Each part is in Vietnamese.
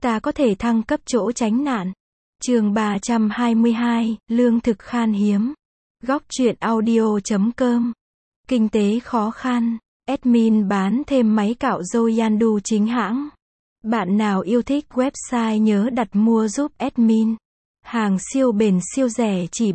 ta có thể thăng cấp chỗ tránh nạn. Chương 322, lương thực khan hiếm. Góc truyện audio.com. Kinh tế khó khăn. Admin bán thêm máy cạo râu Yandu chính hãng. Bạn nào yêu thích website nhớ đặt mua giúp admin. Hàng siêu bền siêu rẻ chỉ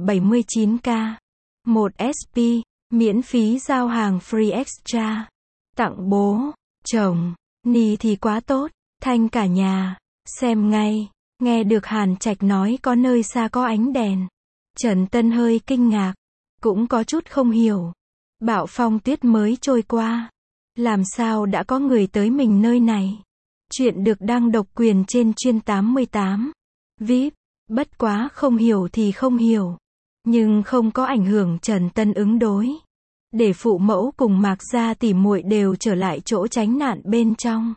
79k. 1 SP, miễn phí giao hàng free extra. Tặng bố, chồng, ni thì quá tốt, thanh cả nhà. Xem ngay, nghe được Hàn Trạch nói có nơi xa có ánh đèn. Trần Tân hơi kinh ngạc, cũng có chút không hiểu. Bão phong tuyết mới trôi qua. Làm sao đã có người tới mình nơi này? Chuyện được đăng độc quyền trên chuyên 88. VIP, bất quá không hiểu thì không hiểu. Nhưng không có ảnh hưởng Trần Tân ứng đối. Để phụ mẫu cùng Mạc Gia tỉ muội đều trở lại chỗ tránh nạn bên trong.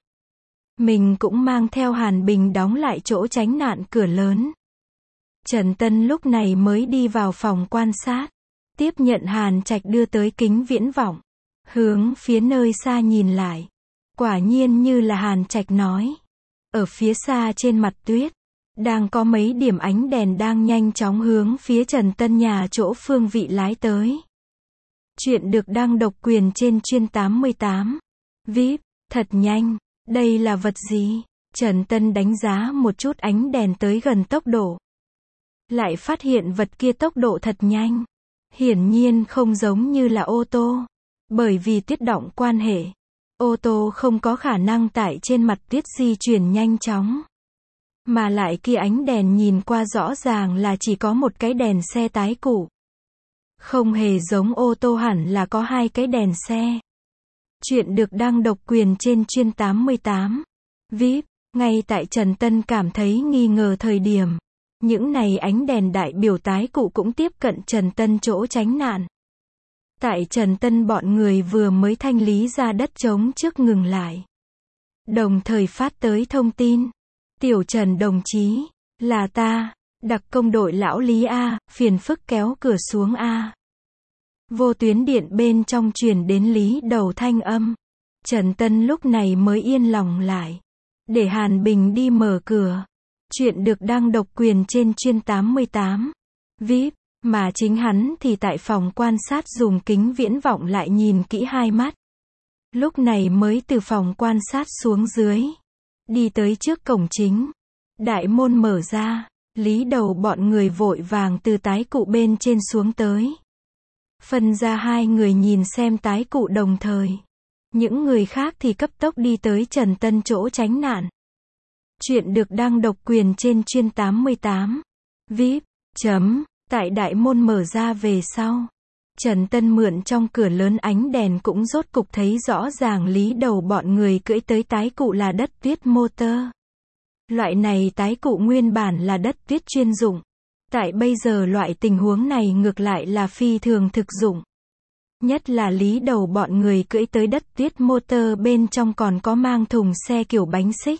Mình cũng mang theo Hàn Bình đóng lại chỗ tránh nạn cửa lớn. Trần Tân lúc này mới đi vào phòng quan sát. Tiếp nhận Hàn Trạch đưa tới kính viễn vọng. Hướng phía nơi xa nhìn lại. Quả nhiên như là Hàn Trạch nói. Ở phía xa trên mặt tuyết, đang có mấy điểm ánh đèn đang nhanh chóng hướng phía Trần Tân nhà chỗ phương vị lái tới. Chuyện được đăng độc quyền trên chuyên 88. VIP, thật nhanh. Đây là vật gì? Trần Tân đánh giá một chút ánh đèn tới gần tốc độ. Lại phát hiện vật kia tốc độ thật nhanh. Hiển nhiên không giống như là ô tô. Bởi vì tuyết động quan hệ. Ô tô không có khả năng tại trên mặt tuyết di chuyển nhanh chóng. Mà lại kia ánh đèn nhìn qua rõ ràng là chỉ có một cái đèn xe tái cụ. Không hề giống ô tô, hẳn là có hai cái đèn xe. Chuyện được đăng độc quyền trên chuyên 88. VIP, ngay tại Trần Tân cảm thấy nghi ngờ thời điểm. Những này ánh đèn đại biểu tái cụ cũng tiếp cận Trần Tân chỗ tránh nạn. Tại Trần Tân bọn người vừa mới thanh lý ra đất trống trước ngừng lại. Đồng thời phát tới thông tin. Tiểu Trần đồng chí, là ta, đặc công đội lão Lý A, phiền phức kéo cửa xuống A. Vô tuyến điện bên trong truyền đến Lý đầu thanh âm. Trần Tân lúc này mới yên lòng lại. Để Hàn Bình đi mở cửa. Chuyện được đăng độc quyền trên chuyên 88. VIP, mà chính hắn thì tại phòng quan sát dùng kính viễn vọng lại nhìn kỹ hai mắt. Lúc này mới từ phòng quan sát xuống dưới. Đi tới trước cổng chính. Đại môn mở ra. Lý đầu bọn người vội vàng từ tái cụ bên trên xuống tới. Phân ra hai người nhìn xem tái cụ đồng thời. Những người khác thì cấp tốc đi tới Trần Tân chỗ tránh nạn. Chuyện được đăng độc quyền trên chuyên 88. VIP, tại đại môn mở ra về sau. Trần Tân mượn trong cửa lớn ánh đèn cũng rốt cục thấy rõ ràng Lý đầu bọn người cưỡi tới tái cụ là đất tuyết motor. Loại này tái cụ nguyên bản là đất tuyết chuyên dụng. Tại bây giờ loại tình huống này ngược lại là phi thường thực dụng. Nhất là Lý đầu bọn người cưỡi tới đất tuyết motor bên trong còn có mang thùng xe kiểu bánh xích.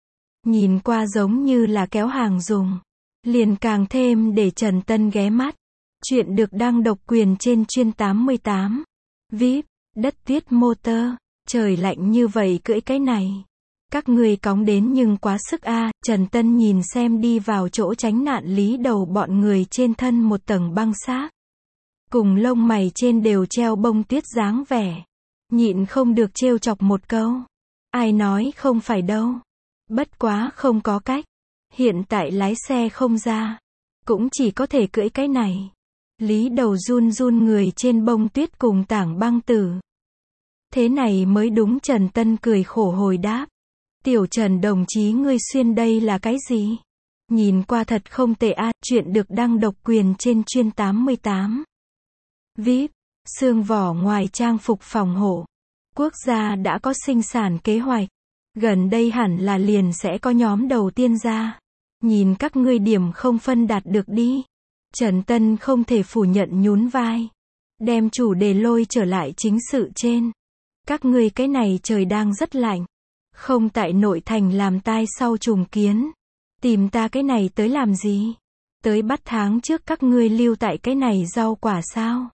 Nhìn qua giống như là kéo hàng dùng. Liền càng thêm để Trần Tân ghé mắt. Chuyện được đăng độc quyền trên chuyên 88. VIP, đất tuyết motor. Trời lạnh như vậy cưỡi cái này. Các người cóng đến nhưng quá sức a. Trần Tân nhìn xem đi vào chỗ tránh nạn Lý đầu bọn người trên thân một tầng băng xác. Cùng lông mày trên đều treo bông tuyết dáng vẻ. Nhịn không được trêu chọc một câu. Ai nói không phải đâu. Bất quá không có cách. Hiện tại lái xe không ra. Cũng chỉ có thể cưỡi cái này. Lý đầu run run người trên bông tuyết cùng tảng băng tử. Thế này mới đúng. Trần Tân cười khổ hồi đáp. Tiểu Trần đồng chí ngươi xuyên đây là cái gì? Nhìn qua thật không tệ a. Chuyện được đăng độc quyền trên chuyên 88. VIP, xương vỏ ngoài trang phục phòng hộ. Quốc gia đã có sinh sản kế hoạch. Gần đây hẳn là liền sẽ có nhóm đầu tiên ra. Nhìn các ngươi điểm không phân đạt được đi. Trần Tân không thể phủ nhận nhún vai. Đem chủ đề lôi trở lại chính sự trên. Các ngươi cái này trời đang rất lạnh. Không tại nội thành làm tai sau trùng kiến. Tìm ta cái này tới làm gì? Tới bắt tháng trước các ngươi lưu tại cái này rau quả sao?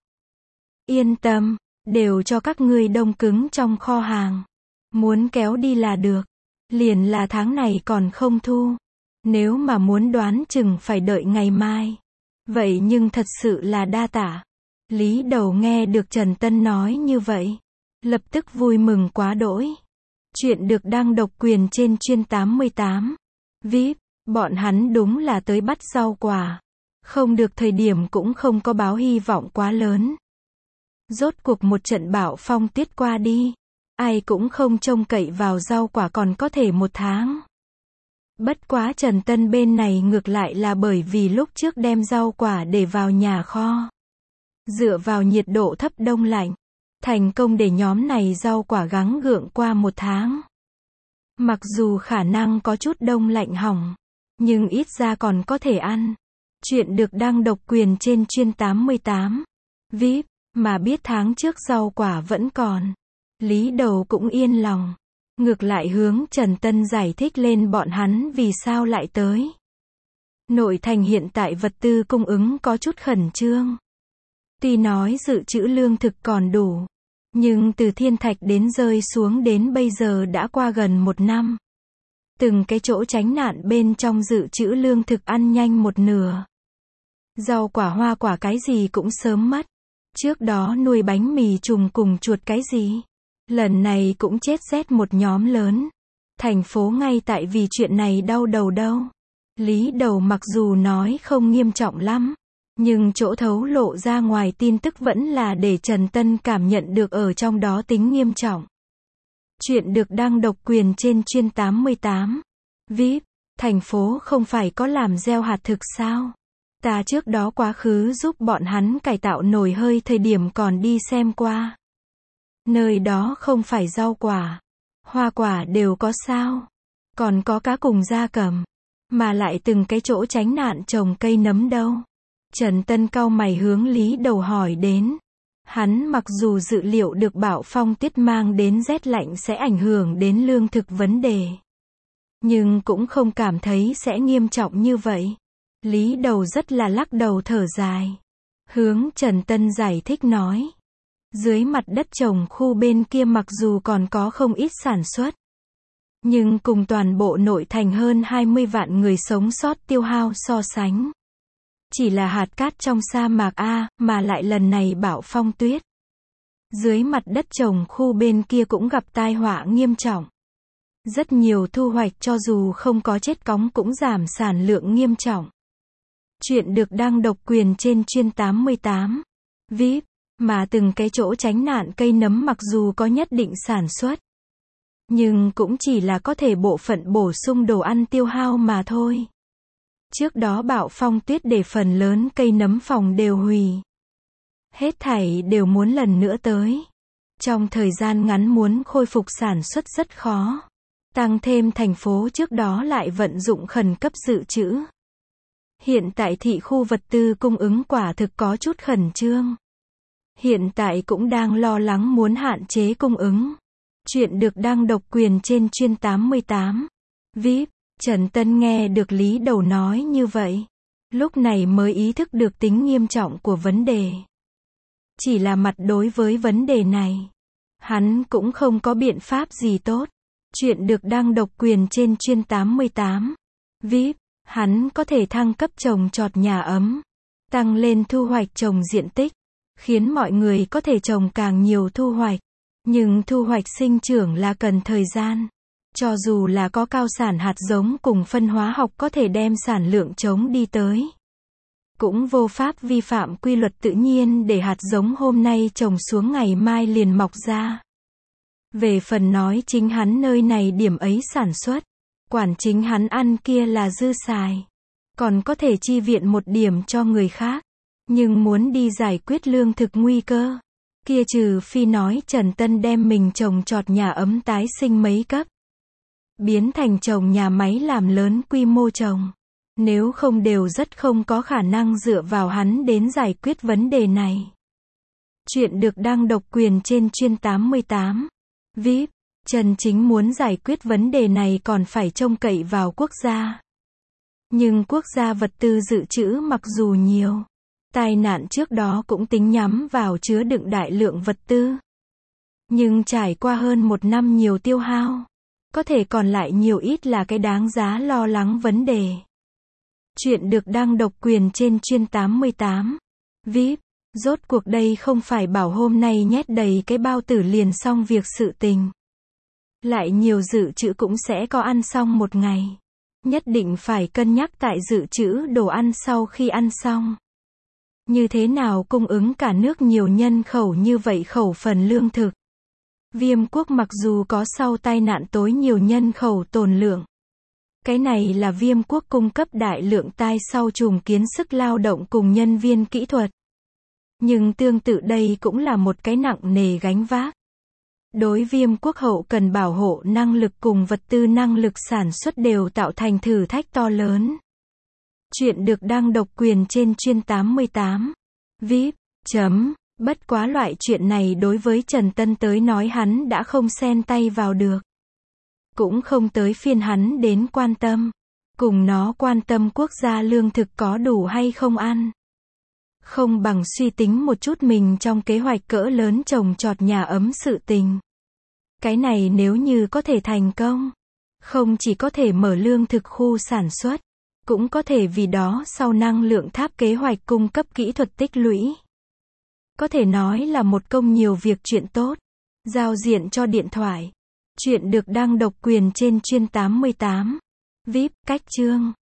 Yên tâm, đều cho các ngươi đông cứng trong kho hàng. Muốn kéo đi là được. Liền là tháng này còn không thu. Nếu mà muốn đoán chừng phải đợi ngày mai. Vậy nhưng thật sự là đa tạ. Lý Đầu nghe được Trần Tân nói như vậy, lập tức vui mừng quá đỗi. Chuyện được đăng độc quyền trên chuyên 88. VIP, bọn hắn đúng là tới bắt rau quả. Không được thời điểm cũng không có báo hy vọng quá lớn. Rốt cuộc một trận bão phong tuyết qua đi. Ai cũng không trông cậy vào rau quả còn có thể một tháng. Bất quá Trần Tân bên này ngược lại là bởi vì lúc trước đem rau quả để vào nhà kho. Dựa vào nhiệt độ thấp đông lạnh. Thành công để nhóm này rau quả gắng gượng qua một tháng. Mặc dù khả năng có chút đông lạnh hỏng. Nhưng ít ra còn có thể ăn. Chuyện được đăng độc quyền trên chuyên 88. VIP, mà biết tháng trước rau quả vẫn còn. Lý Đầu cũng yên lòng. Ngược lại hướng Trần Tân giải thích lên bọn hắn vì sao lại tới. Nội thành hiện tại vật tư cung ứng có chút khẩn trương. Tuy nói dự trữ lương thực còn đủ. Nhưng từ thiên thạch đến rơi xuống đến bây giờ đã qua gần 1 năm. Từng cái chỗ tránh nạn bên trong dự trữ lương thực ăn nhanh một nửa. Rau quả hoa quả cái gì cũng sớm mất. Trước đó nuôi bánh mì trùng cùng chuột cái gì. Lần này cũng chết rét một nhóm lớn. Thành phố ngay tại vì chuyện này đau đầu đâu. Lý Đầu mặc dù nói không nghiêm trọng lắm. Nhưng chỗ thấu lộ ra ngoài tin tức vẫn là để Trần Tân cảm nhận được ở trong đó tính nghiêm trọng. Chuyện được đăng độc quyền trên chuyên 88. VIP, thành phố không phải có làm gieo hạt thực sao? Ta trước đó quá khứ giúp bọn hắn cải tạo nồi hơi thời điểm còn đi xem qua. Nơi đó không phải rau quả, hoa quả đều có sao? Còn có cá cùng gia cầm. Mà lại từng cái chỗ tránh nạn trồng cây nấm đâu? Trần Tân cau mày hướng Lý Đầu hỏi đến. Hắn mặc dù dự liệu được bão phong tuyết mang đến rét lạnh sẽ ảnh hưởng đến lương thực vấn đề. Nhưng cũng không cảm thấy sẽ nghiêm trọng như vậy. Lý Đầu rất là lắc đầu thở dài. Hướng Trần Tân giải thích nói. Dưới mặt đất trồng khu bên kia mặc dù còn có không ít sản xuất. Nhưng cùng toàn bộ nội thành hơn 20 vạn người sống sót tiêu hao so sánh. Chỉ là hạt cát trong sa mạc A, mà lại lần này bão phong tuyết. Dưới mặt đất trồng khu bên kia cũng gặp tai họa nghiêm trọng. Rất nhiều thu hoạch cho dù không có chết cóng cũng giảm sản lượng nghiêm trọng. Chuyện được đăng độc quyền trên chuyên 88. VIP, mà từng cái chỗ tránh nạn cây nấm mặc dù có nhất định sản xuất. Nhưng cũng chỉ là có thể bộ phận bổ sung đồ ăn tiêu hao mà thôi. Trước đó bão phong tuyết để phần lớn cây nấm phòng đều hủy. Hết thảy đều muốn lần nữa tới. Trong thời gian ngắn muốn khôi phục sản xuất rất khó. Tăng thêm thành phố trước đó lại vận dụng khẩn cấp dự trữ. Hiện tại thị khu vật tư cung ứng quả thực có chút khẩn trương. Hiện tại cũng đang lo lắng muốn hạn chế cung ứng. Chuyện được đăng độc quyền trên chuyên 88. VIP, Trần Tân nghe được Lý Đầu nói như vậy. Lúc này mới ý thức được tính nghiêm trọng của vấn đề. Chỉ là mặt đối với vấn đề này. Hắn cũng không có biện pháp gì tốt. Chuyện được đăng độc quyền trên chuyên 88. VIP, hắn có thể thăng cấp trồng trọt nhà ấm. Tăng lên thu hoạch trồng diện tích. Khiến mọi người có thể trồng càng nhiều thu hoạch. Nhưng thu hoạch sinh trưởng là cần thời gian. Cho dù là có cao sản hạt giống cùng phân hóa học có thể đem sản lượng trống đi tới. Cũng vô pháp vi phạm quy luật tự nhiên để hạt giống hôm nay trồng xuống ngày mai liền mọc ra. Về phần nói chính hắn nơi này điểm ấy sản xuất. Quản chính hắn ăn kia là dư xài. Còn có thể chi viện một điểm cho người khác. Nhưng muốn đi giải quyết lương thực nguy cơ. Kia trừ phi nói Trần Tân đem mình trồng trọt nhà ấm tái sinh mấy cấp. Biến thành trồng nhà máy làm lớn quy mô trồng. Nếu không đều rất không có khả năng dựa vào hắn đến giải quyết vấn đề này. Chuyện được đăng độc quyền trên chuyên 88. VIP, Trần Chính muốn giải quyết vấn đề này còn phải trông cậy vào quốc gia. Nhưng quốc gia vật tư dự trữ mặc dù nhiều. Tai nạn trước đó cũng tính nhắm vào chứa đựng đại lượng vật tư. Nhưng trải qua hơn 1 năm nhiều tiêu hao. Có thể còn lại nhiều ít là cái đáng giá lo lắng vấn đề. Chuyện được đăng độc quyền trên chuyên 88. VIP. Rốt cuộc đây không phải bảo hôm nay nhét đầy cái bao tử liền xong việc sự tình. Lại nhiều dự trữ cũng sẽ có ăn xong một ngày. Nhất định phải cân nhắc tại dự trữ đồ ăn sau khi ăn xong. Như thế nào cung ứng cả nước nhiều nhân khẩu như vậy khẩu phần lương thực. Viêm quốc mặc dù có sau tai nạn tối nhiều nhân khẩu tồn lượng. Cái này là Viêm quốc cung cấp đại lượng tai sau trùng kiến sức lao động cùng nhân viên kỹ thuật. Nhưng tương tự đây cũng là một cái nặng nề gánh vác. Đối Viêm quốc hậu cần bảo hộ năng lực cùng vật tư năng lực sản xuất đều tạo thành thử thách to lớn. Chuyện được đăng độc quyền trên chuyên 88. VIP. Bất quá loại chuyện này đối với Trần Tân tới nói hắn đã không xen tay vào được. Cũng không tới phiên hắn đến quan tâm. Cùng nó quan tâm quốc gia lương thực có đủ hay không ăn. Không bằng suy tính một chút mình trong kế hoạch cỡ lớn trồng trọt nhà ấm sự tình. Cái này nếu như có thể thành công, không chỉ có thể mở lương thực khu sản xuất, cũng có thể vì đó sau năng lượng tháp kế hoạch cung cấp kỹ thuật tích lũy. Có thể nói là một công nhiều việc chuyện tốt. Giao diện cho điện thoại. Chuyện được đăng độc quyền trên chuyên 88. VIP. Cách chương.